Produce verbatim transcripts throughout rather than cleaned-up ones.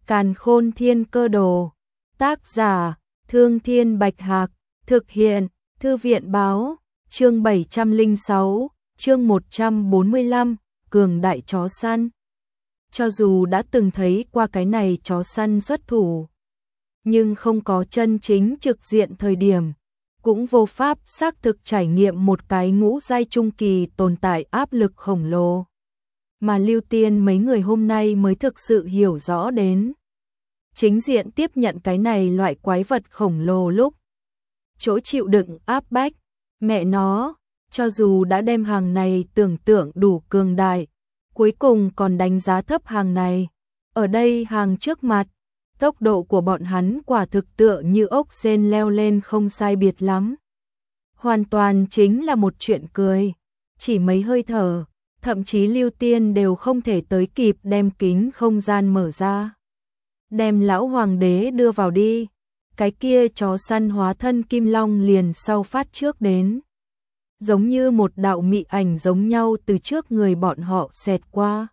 Càn Khôn Thiên Cơ Đồ. Tác giả: Thương Thiên Bạch Hạc. Thực hiện: Thư viện báo. Chương bảy trăm lẻ sáu, chương một trăm bốn mươi lăm, cường đại chó săn. Cho dù đã từng thấy qua cái này chó săn xuất thủ, nhưng không có chân chính trực diện thời điểm, cũng vô pháp xác thực trải nghiệm một cái ngũ giai trung kỳ tồn tại áp lực khổng lồ. Mà Lưu Tiên mấy người hôm nay mới thực sự hiểu rõ đến. Chính diện tiếp nhận cái này loại quái vật khổng lồ lúc chỗ chịu đựng áp bách, mẹ nó, cho dù đã đem hàng này tưởng tượng đủ cường đại, cuối cùng còn đánh giá thấp hàng này. Ở đây hàng trước mặt, tốc độ của bọn hắn quả thực tựa như ốc sên leo lên không sai biệt lắm. Hoàn toàn chính là một chuyện cười, chỉ mấy hơi thở, thậm chí Lưu Tiên đều không thể tới kịp đem kính không gian mở ra. Đem lão hoàng đế đưa vào đi, cái kia chó săn hóa thân kim long liền sau phát trước đến. Giống như một đạo mị ảnh giống nhau từ trước người bọn họ xẹt qua.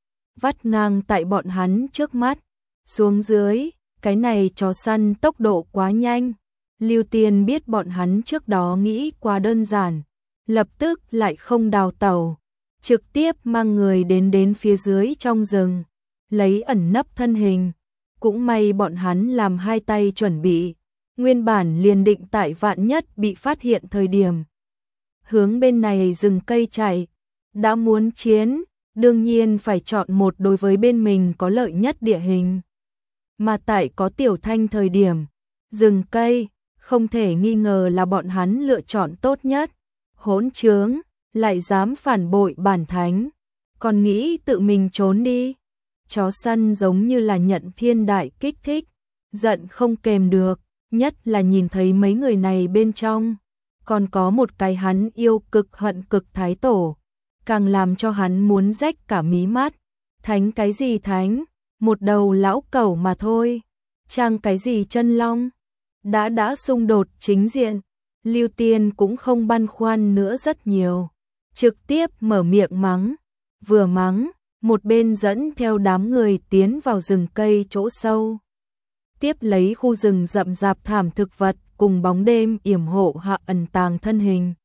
Vắt ngang tại bọn hắn trước mắt, xuống dưới, cái này chó săn tốc độ quá nhanh. Lưu Tiên biết bọn hắn trước đó nghĩ quá đơn giản, lập tức lại không đào tẩu, trực tiếp mang người đến đến phía dưới trong rừng, lấy ẩn nấp thân hình. Cũng may bọn hắn làm hai tay chuẩn bị, nguyên bản liền định tại vạn nhất bị phát hiện thời điểm hướng bên này rừng cây chạy, đã muốn chiến, đương nhiên phải chọn một đối với bên mình có lợi nhất địa hình. Mà tại có Tiểu Thanh thời điểm, rừng cây không thể nghi ngờ là bọn hắn lựa chọn tốt nhất. Hỗn trướng, lại dám phản bội bản thánh, còn nghĩ tự mình trốn đi. Chó săn giống như là nhận thiên đại kích thích, giận không kềm được, nhất là nhìn thấy mấy người này bên trong, còn có một cái hắn yêu cực hận cực thái tổ, càng làm cho hắn muốn rách cả mí mắt. Thánh cái gì thánh, một đầu lão cẩu mà thôi, trang cái gì chân long. Đã đã xung đột chính diện, Lưu Tiên cũng không băn khoăn nữa rất nhiều, trực tiếp mở miệng mắng, vừa mắng, một bên dẫn theo đám người tiến vào rừng cây chỗ sâu. Tiếp lấy khu rừng rậm rạp thảm thực vật cùng bóng đêm yểm hộ hạ ẩn tàng thân hình.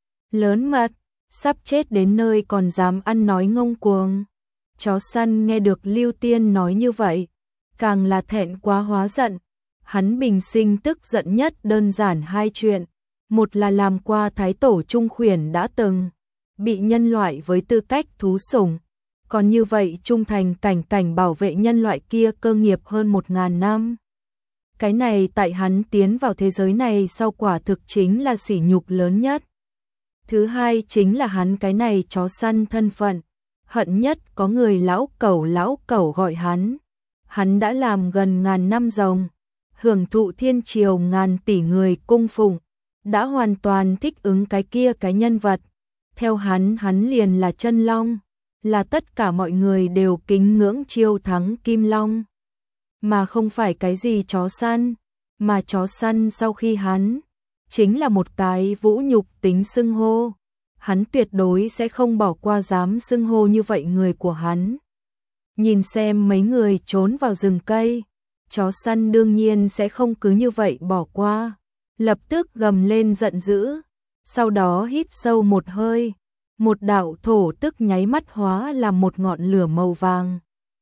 Lớn mật, sắp chết đến nơi còn dám ăn nói ngông cuồng. Chó săn nghe được Lưu Tiên nói như vậy, càng là thẹn quá hóa giận. Hắn bình sinh tức giận nhất đơn giản hai chuyện. Một là làm qua thái tổ trung khuyển đã từng bị nhân loại với tư cách thú sủng, còn như vậy trung thành cảnh cảnh bảo vệ nhân loại kia cơ nghiệp hơn một ngàn năm. Cái này tại hắn tiến vào thế giới này sau quả thực chính là sỉ nhục lớn nhất. Thứ hai chính là hắn cái này chó săn thân phận, hận nhất có người lão cẩu lão cẩu gọi hắn. Hắn đã làm gần ngàn năm rồng, hưởng thụ thiên triều ngàn tỷ người cung phụng, đã hoàn toàn thích ứng cái kia cái nhân vật. Theo hắn, hắn liền là chân long, là tất cả mọi người đều kính ngưỡng chiêu thắng kim long, mà không phải cái gì chó săn. Mà chó săn sau khi hắn chính là một cái vũ nhục tính xưng hô, hắn tuyệt đối sẽ không bỏ qua dám xưng hô như vậy người của hắn. Nhìn xem mấy người trốn vào rừng cây, chó săn đương nhiên sẽ không cứ như vậy bỏ qua, lập tức gầm lên giận dữ, sau đó hít sâu một hơi, một đạo thổ tức nháy mắt hóa làm một ngọn lửa màu vàng,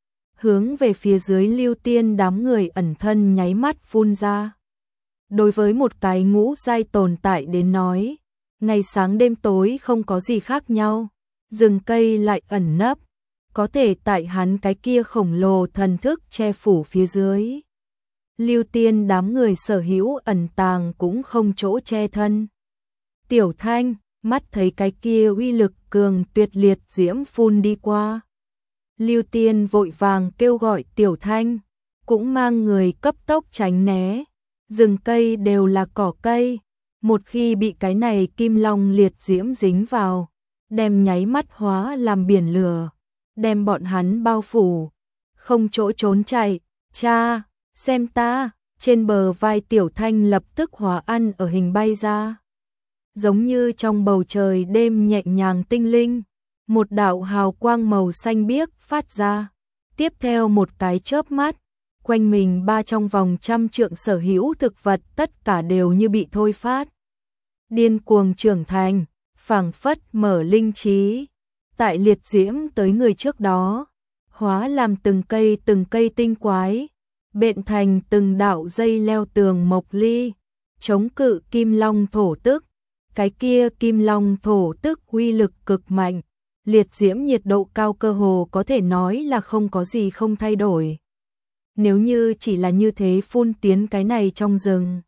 hướng về phía dưới Lưu Tiên đám người ẩn thân nháy mắt phun ra. Đối với một cái ngũ giai tồn tại đến nói, ngày sáng đêm tối không có gì khác nhau, rừng cây lại ẩn nấp, có thể tại hắn cái kia khổng lồ thần thức che phủ phía dưới. Lưu Tiên đám người sở hữu ẩn tàng cũng không chỗ che thân. Tiểu Thanh, mắt thấy cái kia uy lực cường tuyệt liệt diễm phun đi qua. Lưu Tiên vội vàng kêu gọi Tiểu Thanh, cũng mang người cấp tốc tránh né. Rừng cây đều là cỏ cây, một khi bị cái này kim long liệt diễm dính vào, đem nháy mắt hóa làm biển lửa, đem bọn hắn bao phủ, không chỗ trốn chạy. Cha, xem ta, trên bờ vai Tiểu Thanh lập tức hóa ăn ở hình bay ra. Giống như trong bầu trời đêm nhẹ nhàng tinh linh, một đạo hào quang màu xanh biếc phát ra, tiếp theo một cái chớp mắt, quanh mình ba trong vòng trăm trượng sở hữu thực vật tất cả đều như bị thôi phát. Điên cuồng trưởng thành, phảng phất mở linh trí, tại liệt diễm tới người trước đó, hóa làm từng cây từng cây tinh quái, bện thành từng đạo dây leo tường mộc ly, chống cự kim long thổ tức. Cái kia kim long thổ tức uy lực cực mạnh, liệt diễm nhiệt độ cao cơ hồ có thể nói là không có gì không thay đổi. Nếu như chỉ là như thế phun tiến cái này trong rừng,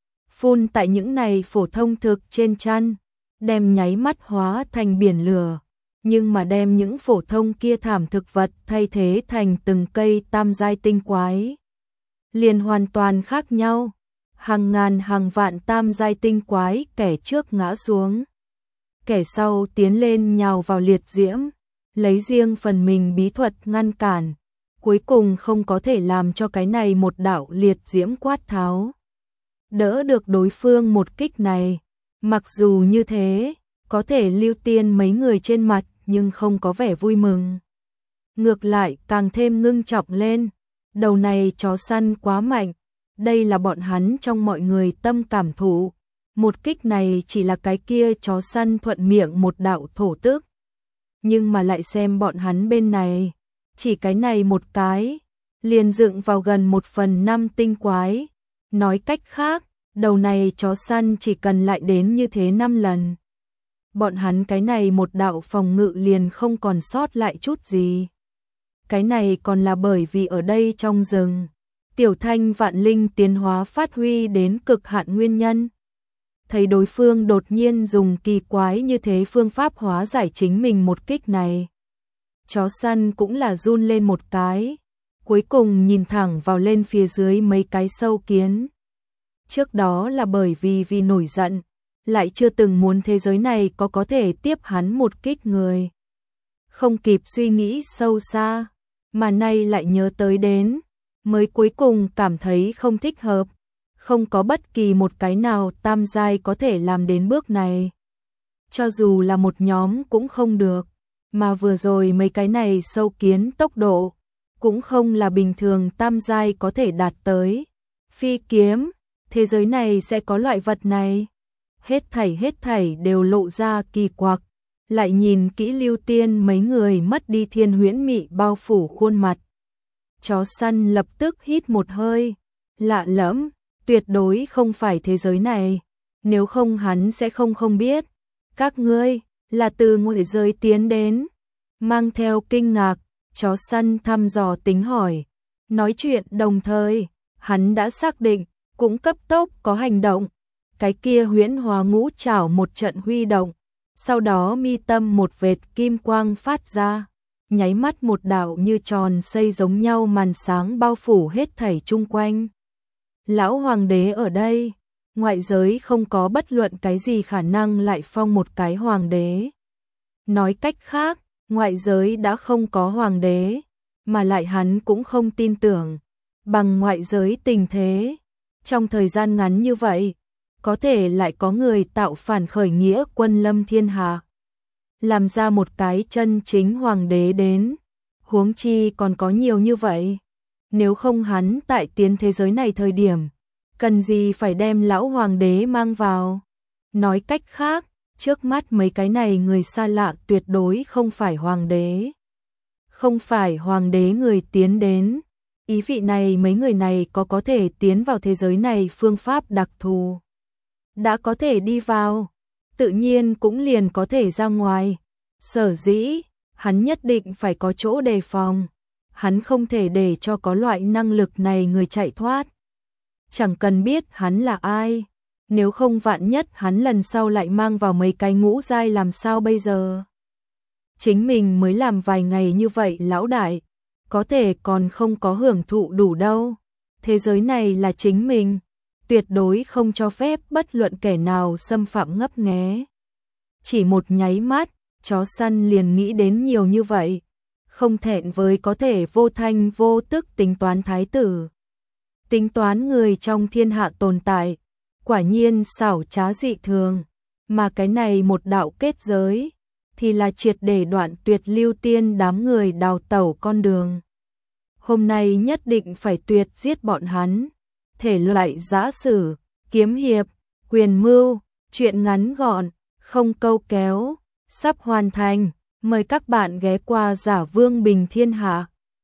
phun tại những này phổ thông thực trên chăn, đem nháy mắt hóa thành biển lửa, nhưng mà đem những phổ thông kia thảm thực vật thay thế thành từng cây tam giai tinh quái, liền hoàn toàn khác nhau. Hàng ngàn hàng vạn tam giai tinh quái, kẻ trước ngã xuống, kẻ sau tiến lên nhào vào liệt diễm, lấy riêng phần mình bí thuật ngăn cản, cuối cùng không có thể làm cho cái này một đạo liệt diễm quát tháo đỡ được đối phương một kích này. Mặc dù như thế, có thể Lưu Tiên mấy người trên mặt nhưng không có vẻ vui mừng, ngược lại càng thêm ngưng trọng lên. Đầu này chó săn quá mạnh, đây là bọn hắn trong mọi người tâm cảm thụ. Một kích này chỉ là cái kia chó săn thuận miệng một đạo thổ tức, nhưng mà lại xem bọn hắn bên này, chỉ cái này một cái liền dựng vào gần một phần năm tinh quái. Nói cách khác, đầu này chó săn chỉ cần lại đến như thế năm lần, bọn hắn cái này một đạo phòng ngự liền không còn sót lại chút gì. Cái này còn là bởi vì ở đây trong rừng, Tiểu Thanh vạn linh tiến hóa phát huy đến cực hạn nguyên nhân. Thấy đối phương đột nhiên dùng kỳ quái như thế phương pháp hóa giải chính mình một kích này, chó săn cũng là run lên một cái, cuối cùng nhìn thẳng vào lên phía dưới mấy cái sâu kiến. Trước đó là bởi vì vì nổi giận, lại chưa từng muốn thế giới này có có thể tiếp hắn một kích người. Không kịp suy nghĩ sâu xa, mà nay lại nhớ tới đến, mới cuối cùng cảm thấy không thích hợp. Không có bất kỳ một cái nào tam giai có thể làm đến bước này. Cho dù là một nhóm cũng không được, mà vừa rồi mấy cái này sâu kiến tốc độ, cũng không là bình thường tam giai có thể đạt tới. Phi kiếm, thế giới này sẽ có loại vật này. Hết thảy hết thảy đều lộ ra kỳ quặc, lại nhìn kỹ Lưu Tiên mấy người mất đi thiên huyễn mị bao phủ khuôn mặt. Chó săn lập tức hít một hơi, lạ lẫm, tuyệt đối không phải thế giới này, nếu không hắn sẽ không không biết. Các ngươi là từ ngoại giới tiến đến. Mang theo kinh ngạc, chó săn thăm dò tính hỏi. Nói chuyện đồng thời, hắn đã xác định, cũng cấp tốc có hành động. Cái kia huyễn hóa ngũ trảo một trận huy động, sau đó mi tâm một vệt kim quang phát ra, nháy mắt một đạo như tròn xây giống nhau màn sáng bao phủ hết thảy chung quanh. Lão hoàng đế ở đây, ngoại giới không có bất luận cái gì khả năng lại phong một cái hoàng đế. Nói cách khác, ngoại giới đã không có hoàng đế, mà lại hắn cũng không tin tưởng. Bằng ngoại giới tình thế, trong thời gian ngắn như vậy, có thể lại có người tạo phản khởi nghĩa quân lâm thiên hạ, làm ra một cái chân chính hoàng đế đến. Huống chi còn có nhiều như vậy. Nếu không hắn tại tiến thế giới này thời điểm, cần gì phải đem lão hoàng đế mang vào. Nói cách khác, trước mắt mấy cái này người xa lạ tuyệt đối không phải hoàng đế. Không phải hoàng đế người tiến đến. Ý vị này mấy người này có có thể tiến vào thế giới này phương pháp đặc thù. Đã có thể đi vào, tự nhiên cũng liền có thể ra ngoài. Sở dĩ, hắn nhất định phải có chỗ đề phòng. Hắn không thể để cho có loại năng lực này người chạy thoát. Chẳng cần biết hắn là ai, nếu không vạn nhất hắn lần sau lại mang vào mấy cái ngũ giai làm sao bây giờ. Chính mình mới làm vài ngày như vậy lão đại, có thể còn không có hưởng thụ đủ đâu. Thế giới này là chính mình, tuyệt đối không cho phép bất luận kẻ nào xâm phạm ngấp nghé. Chỉ một nháy mắt, chó săn liền nghĩ đến nhiều như vậy, không thẹn với có thể vô thanh vô tức tính toán thái tử. Tính toán người trong thiên hạ tồn tại, quả nhiên xảo trá dị thường, mà cái này một đạo kết giới, thì là triệt để đoạn tuyệt Lưu Tiên đám người đào tẩu con đường. hôm nay nhất định phải tuyệt giết bọn hắn. Thể loại dã sử, kiếm hiệp, quyền mưu, truyện ngắn gọn, không câu kéo, sắp hoàn thành. Mời các bạn ghé qua Giả Vương Bình Thiên Hạ.